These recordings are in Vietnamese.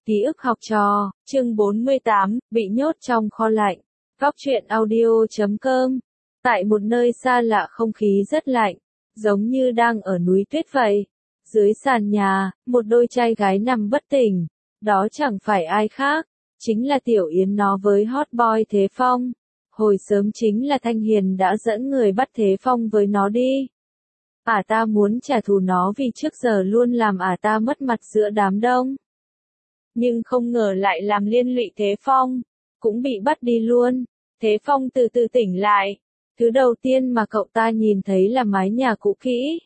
Ký ức học trò, chương 48, bị nhốt trong kho lạnh. Góc truyện audio.com. Tại một nơi xa lạ không khí rất lạnh, giống như đang ở núi tuyết vậy. Dưới sàn nhà, một đôi trai gái nằm bất tỉnh. Đó chẳng phải ai khác, chính là Tiểu Yến nó với hot boy Thế Phong. Hồi sớm chính là Thanh Hiền đã dẫn người bắt Thế Phong với nó đi. Ta muốn trả thù nó vì trước giờ luôn làm ta mất mặt giữa đám đông. Nhưng không ngờ lại làm liên lụy Thế Phong, cũng bị bắt đi luôn. Thế Phong từ từ tỉnh lại. Thứ đầu tiên mà cậu ta nhìn thấy là mái nhà cũ kỹ.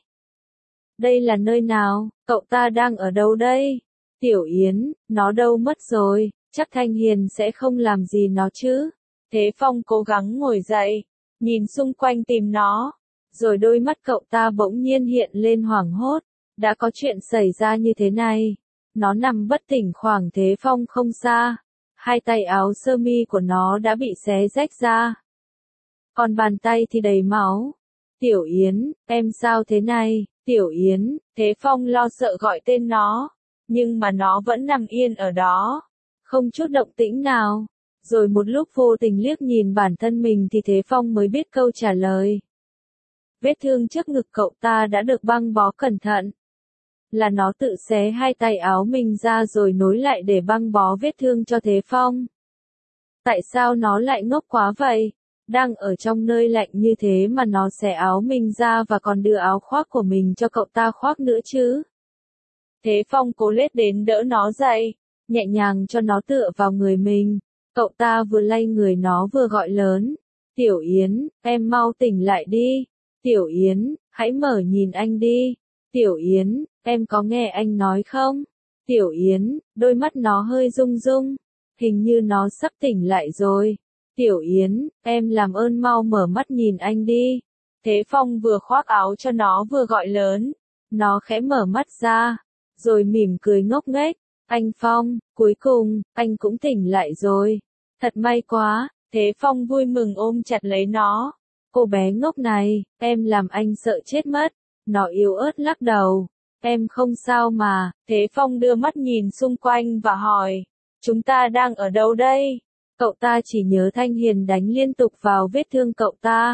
Đây là nơi nào? Cậu ta đang ở đâu đây? Tiểu Yến, nó đâu mất rồi? Chắc Thanh Hiền sẽ không làm gì nó chứ? Thế Phong cố gắng ngồi dậy, nhìn xung quanh tìm nó. Rồi đôi mắt cậu ta bỗng nhiên hiện lên hoảng hốt. Đã có chuyện xảy ra như thế này. Nó nằm bất tỉnh khoảng Thế Phong không xa. Hai tay áo sơ mi của nó đã bị xé rách ra. Còn bàn tay thì đầy máu. Tiểu Yến, em sao thế này? Tiểu Yến, Thế Phong lo sợ gọi tên nó. Nhưng mà nó vẫn nằm yên ở đó. Không chút động tĩnh nào. Rồi một lúc vô tình liếc nhìn bản thân mình thì Thế Phong mới biết câu trả lời. Vết thương trước ngực cậu ta đã được băng bó cẩn thận. Là nó tự xé hai tay áo mình ra rồi nối lại để băng bó vết thương cho Thế Phong. Tại sao nó lại ngốc quá vậy? Đang ở trong nơi lạnh như thế mà nó xé áo mình ra và còn đưa áo khoác của mình cho cậu ta khoác nữa chứ? Thế Phong cố lết đến đỡ nó dậy, nhẹ nhàng cho nó tựa vào người mình. Cậu ta vừa lay người nó vừa gọi lớn. Tiểu Yến, em mau tỉnh lại đi. Tiểu Yến, hãy mở nhìn anh đi. Tiểu Yến, em có nghe anh nói không? Tiểu Yến, đôi mắt nó hơi rung rung. Hình như nó sắp tỉnh lại rồi. Tiểu Yến, em làm ơn mau mở mắt nhìn anh đi. Thế Phong vừa khoác áo cho nó vừa gọi lớn. Nó khẽ mở mắt ra, rồi mỉm cười ngốc nghếch. Anh Phong, cuối cùng, anh cũng tỉnh lại rồi. Thật may quá. Thế Phong vui mừng ôm chặt lấy nó. Cô bé ngốc này, em làm anh sợ chết mất. Nó yếu ớt lắc đầu. Em không sao mà. Thế Phong đưa mắt nhìn xung quanh và hỏi. Chúng ta đang ở đâu đây? Cậu ta chỉ nhớ Thanh Hiền đánh liên tục vào vết thương cậu ta.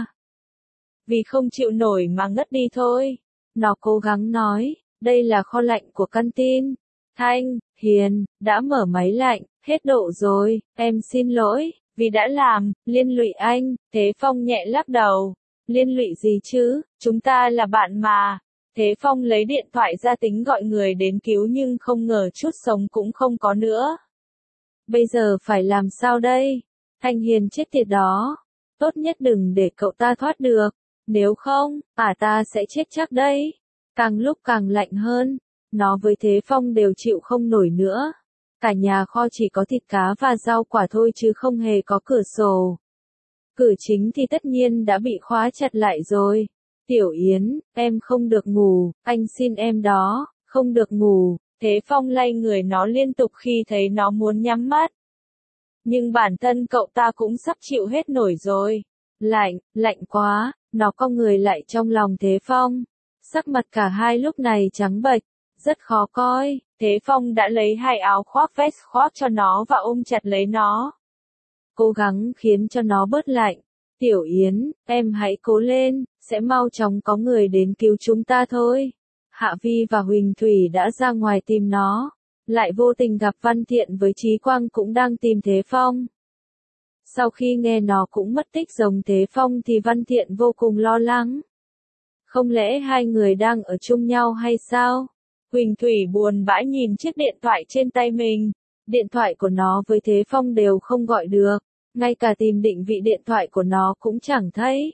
Vì không chịu nổi mà ngất đi thôi. Nó cố gắng nói. Đây là kho lạnh của căn tin. Thanh Hiền đã mở máy lạnh, hết độ rồi. Em xin lỗi, vì đã làm liên lụy anh. Thế Phong nhẹ lắc đầu. Liên lụy gì chứ, chúng ta là bạn mà. Thế Phong lấy điện thoại ra tính gọi người đến cứu nhưng không ngờ chút sống cũng không có nữa. Bây giờ phải làm sao đây? Thanh Hiền chết tiệt đó. Tốt nhất đừng để cậu ta thoát được. Nếu không, ta sẽ chết chắc đấy. Càng lúc càng lạnh hơn. Nó với Thế Phong đều chịu không nổi nữa. Cả nhà kho chỉ có thịt cá và rau quả thôi chứ không hề có cửa sổ. Cửa chính thì tất nhiên đã bị khóa chặt lại rồi. Tiểu Yến, em không được ngủ, anh xin em đó, không được ngủ. Thế Phong lay người nó liên tục khi thấy nó muốn nhắm mắt. Nhưng bản thân cậu ta cũng sắp chịu hết nổi rồi. Lạnh quá, nó cong người lại trong lòng Thế Phong. Sắc mặt cả hai lúc này trắng bệch, rất khó coi. Thế Phong đã lấy hai áo khoác vest khoác cho nó và ôm chặt lấy nó. Cố gắng khiến cho nó bớt lạnh. Tiểu Yến, em hãy cố lên, sẽ mau chóng có người đến cứu chúng ta thôi. Hạ Vi và Huỳnh Thủy đã ra ngoài tìm nó, lại vô tình gặp Văn Thiện với Chí Quang cũng đang tìm Thế Phong. Sau khi nghe nó cũng mất tích giống Thế Phong thì Văn Thiện vô cùng lo lắng. Không lẽ hai người đang ở chung nhau hay sao? Huỳnh Thủy buồn bã nhìn chiếc điện thoại trên tay mình. Điện thoại của nó với Thế Phong đều không gọi được. Ngay cả tìm định vị điện thoại của nó cũng chẳng thấy.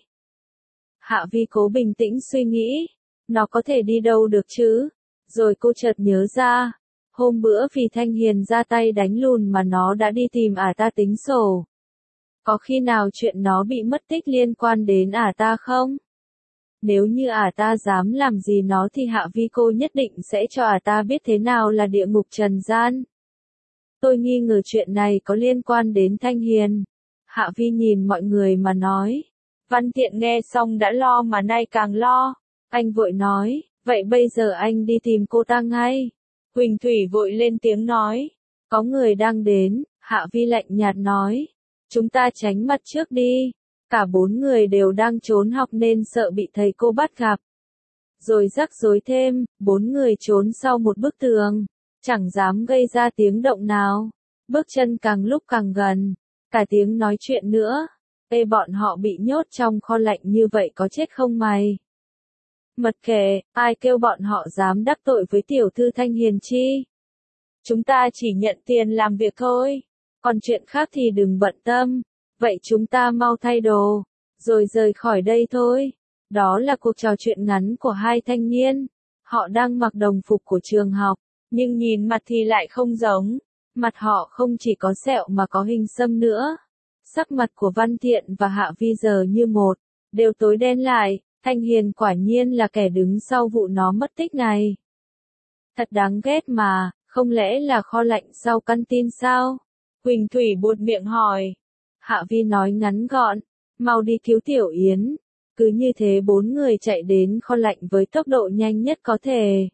Hạ Vi cố bình tĩnh suy nghĩ. Nó có thể đi đâu được chứ? Rồi cô chợt nhớ ra. Hôm bữa vì Thanh Hiền ra tay đánh lùn mà nó đã đi tìm ta tính sổ. Có khi nào chuyện nó bị mất tích liên quan đến ta không? Nếu như ta dám làm gì nó thì Hạ Vi cô nhất định sẽ cho ta biết thế nào là địa ngục trần gian. Tôi nghi ngờ chuyện này có liên quan đến Thanh Hiền. Hạ Vi nhìn mọi người mà nói. Văn Thiện nghe xong đã lo mà nay càng lo. Anh vội nói, vậy bây giờ anh đi tìm cô ta ngay. Huỳnh Thủy vội lên tiếng nói. Có người đang đến, Hạ Vi lạnh nhạt nói. Chúng ta tránh mặt trước đi. Cả 4 người đều đang trốn học nên sợ bị thầy cô bắt gặp. Rồi rắc rối thêm, 4 người trốn sau một bức tường. Chẳng dám gây ra tiếng động nào. Bước chân càng lúc càng gần. Cả tiếng nói chuyện nữa. Ê, bọn họ bị nhốt trong kho lạnh như vậy có chết không mày? Mật kệ, ai kêu bọn họ dám đắc tội với tiểu thư Thanh Hiền chi? Chúng ta chỉ nhận tiền làm việc thôi. Còn chuyện khác thì đừng bận tâm. Vậy chúng ta mau thay đồ. Rồi rời khỏi đây thôi. Đó là cuộc trò chuyện ngắn của hai thanh niên. Họ đang mặc đồng phục của trường học. Nhưng nhìn mặt thì lại không giống. Mặt họ không chỉ có sẹo mà có hình xăm nữa. Sắc mặt của Văn Thiện và Hạ Vi giờ như một. Đều tối đen lại. Thanh Hiền quả nhiên là kẻ đứng sau vụ nó mất tích này. Thật đáng ghét mà. Không lẽ là kho lạnh sau căn tin sao? Huỳnh Thủy buột miệng hỏi. Hạ Vi nói ngắn gọn. Mau đi cứu Tiểu Yến. Cứ như thế 4 người chạy đến kho lạnh với tốc độ nhanh nhất có thể.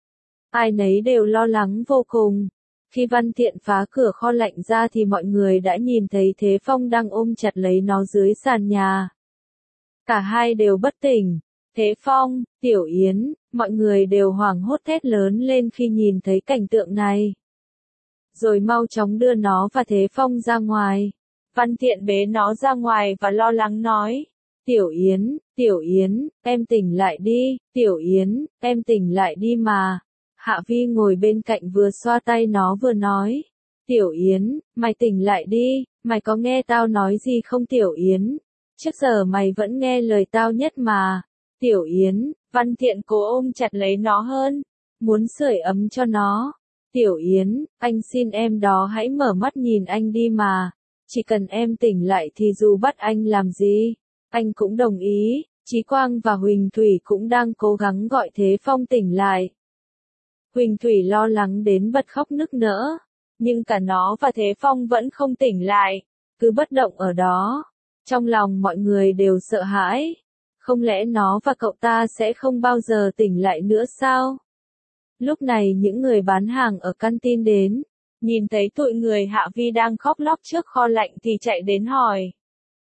Ai nấy đều lo lắng vô cùng. Khi Văn Thiện phá cửa kho lạnh ra thì mọi người đã nhìn thấy Thế Phong đang ôm chặt lấy nó dưới sàn nhà. Cả hai đều bất tỉnh. Thế Phong, Tiểu Yến, mọi người đều hoảng hốt thét lớn lên khi nhìn thấy cảnh tượng này. Rồi mau chóng đưa nó và Thế Phong ra ngoài. Văn Thiện bế nó ra ngoài và lo lắng nói. Tiểu Yến, em tỉnh lại đi, Tiểu Yến, em tỉnh lại đi mà. Hạ Vi ngồi bên cạnh vừa xoa tay nó vừa nói. Tiểu Yến, mày tỉnh lại đi, mày có nghe tao nói gì không Tiểu Yến? Trước giờ mày vẫn nghe lời tao nhất mà. Tiểu Yến, Văn Thiện cố ôm chặt lấy nó hơn, muốn sưởi ấm cho nó. Tiểu Yến, anh xin em đó hãy mở mắt nhìn anh đi mà. Chỉ cần em tỉnh lại thì dù bắt anh làm gì, anh cũng đồng ý. Chí Quang và Huỳnh Thủy cũng đang cố gắng gọi Thế Phong tỉnh lại. Huỳnh Thủy lo lắng đến bật khóc nức nở. Nhưng cả nó và Thế Phong vẫn không tỉnh lại, cứ bất động ở đó. Trong lòng mọi người đều sợ hãi. Không lẽ nó và cậu ta sẽ không bao giờ tỉnh lại nữa sao? Lúc này những người bán hàng ở căn tin đến. Nhìn thấy tụi người Hạ Vi đang khóc lóc trước kho lạnh thì chạy đến hỏi.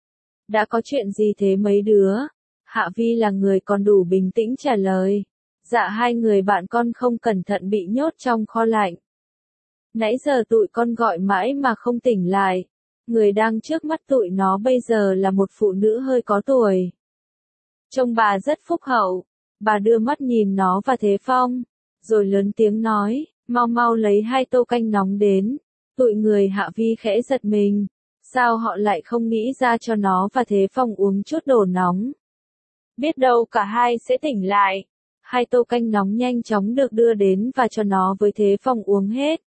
Đã có chuyện gì thế mấy đứa? Hạ Vi là người còn đủ bình tĩnh trả lời. Dạ hai người bạn con không cẩn thận bị nhốt trong kho lạnh. Nãy giờ tụi con gọi mãi mà không tỉnh lại. Người đang trước mắt tụi nó bây giờ là một phụ nữ hơi có tuổi. Trông bà rất phúc hậu. Bà đưa mắt nhìn nó và Thế Phong. Rồi lớn tiếng nói, mau mau lấy 2 tô canh nóng đến. Tụi người Hạ Vi khẽ giật mình. Sao họ lại không nghĩ ra cho nó và Thế Phong uống chút đồ nóng? Biết đâu cả hai sẽ tỉnh lại. 2 tô canh nóng nhanh chóng được đưa đến và cho nó với Thế Phong uống hết.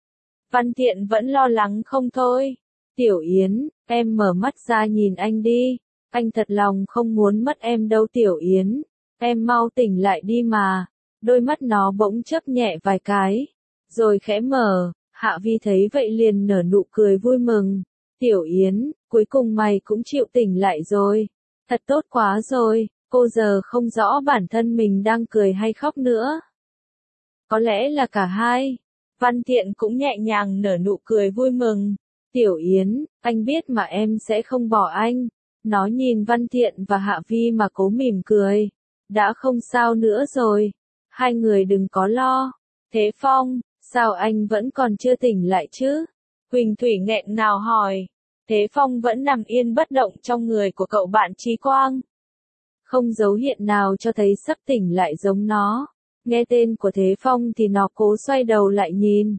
Văn Thiện vẫn lo lắng không thôi. Tiểu Yến, em mở mắt ra nhìn anh đi. Anh thật lòng không muốn mất em đâu Tiểu Yến. Em mau tỉnh lại đi mà. Đôi mắt nó bỗng chớp nhẹ vài cái. Rồi khẽ mở. Hạ Vi thấy vậy liền nở nụ cười vui mừng. Tiểu Yến, cuối cùng mày cũng chịu tỉnh lại rồi. Thật tốt quá rồi. Cô giờ không rõ bản thân mình đang cười hay khóc nữa. Có lẽ là cả hai. Văn Thiện cũng nhẹ nhàng nở nụ cười vui mừng. Tiểu Yến, anh biết mà em sẽ không bỏ anh. Nó nhìn Văn Thiện và Hạ Vi mà cố mỉm cười. Đã không sao nữa rồi. Hai người đừng có lo. Thế Phong, sao anh vẫn còn chưa tỉnh lại chứ? Huỳnh Thủy nghẹn ngào hỏi. Thế Phong vẫn nằm yên bất động trong người của cậu bạn Chí Quang. Không dấu hiện nào cho thấy sắp tỉnh lại giống nó. Nghe tên của Thế Phong thì nó cố xoay đầu lại nhìn.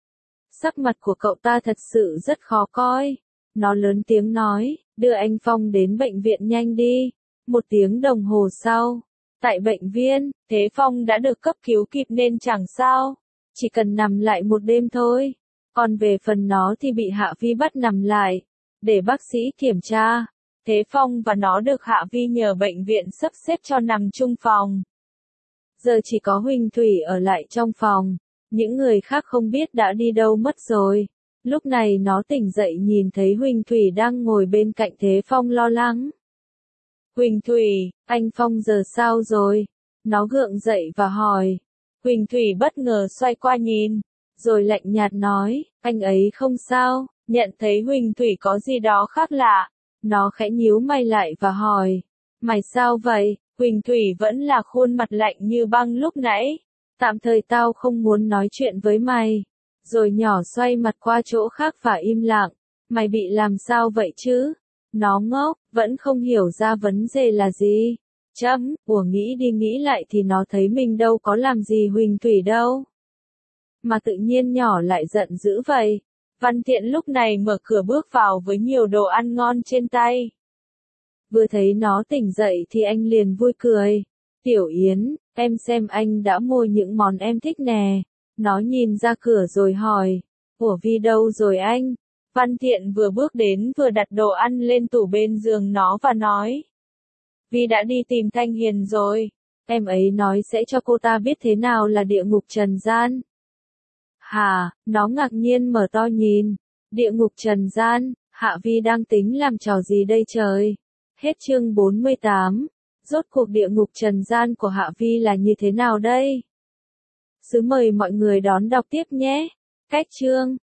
Sắc mặt của cậu ta thật sự rất khó coi. Nó lớn tiếng nói, đưa anh Phong đến bệnh viện nhanh đi. 1 tiếng đồng hồ sau, tại bệnh viện, Thế Phong đã được cấp cứu kịp nên chẳng sao. Chỉ cần nằm lại 1 đêm thôi. Còn về phần nó thì bị Hạ Vi bắt nằm lại, để bác sĩ kiểm tra. Thế Phong và nó được Hạ Vi nhờ bệnh viện sắp xếp cho nằm chung phòng. Giờ chỉ có Huỳnh Thủy ở lại trong phòng. Những người khác không biết đã đi đâu mất rồi. Lúc này nó tỉnh dậy nhìn thấy Huỳnh Thủy đang ngồi bên cạnh Thế Phong lo lắng. Huỳnh Thủy, anh Phong giờ sao rồi? Nó gượng dậy và hỏi. Huỳnh Thủy bất ngờ xoay qua nhìn. rồi lạnh nhạt nói, anh ấy không sao, nhận thấy Huỳnh Thủy có gì đó khác lạ. Nó khẽ nhíu mày lại và hỏi, mày sao vậy? Huỳnh Thủy vẫn là khuôn mặt lạnh như băng lúc nãy. Tạm thời tao không muốn nói chuyện với mày. Rồi nhỏ xoay mặt qua chỗ khác và im lặng. Mày bị làm sao vậy chứ? Nó ngốc, vẫn không hiểu ra vấn đề là gì. Ủa nghĩ đi nghĩ lại thì nó thấy mình đâu có làm gì Huỳnh Thủy đâu. Mà tự nhiên nhỏ lại giận dữ vậy. Văn Thiện lúc này mở cửa bước vào với nhiều đồ ăn ngon trên tay. Vừa thấy nó tỉnh dậy thì anh liền vui cười. Tiểu Yến, em xem anh đã mua những món em thích nè. Nó nhìn ra cửa rồi hỏi. Ủa Vi đâu rồi anh? Văn Thiện vừa bước đến vừa đặt đồ ăn lên tủ bên giường nó và nói. Vi đã đi tìm Thanh Hiền rồi. Em ấy nói sẽ cho cô ta biết thế nào là địa ngục trần gian. Hả, nó ngạc nhiên mở to nhìn. Địa ngục trần gian, Hạ Vi đang tính làm trò gì đây trời? Hết chương 48. Rốt cuộc địa ngục trần gian của Hạ Vi là như thế nào đây? Mời mọi người đón đọc tiếp nhé. Cách chương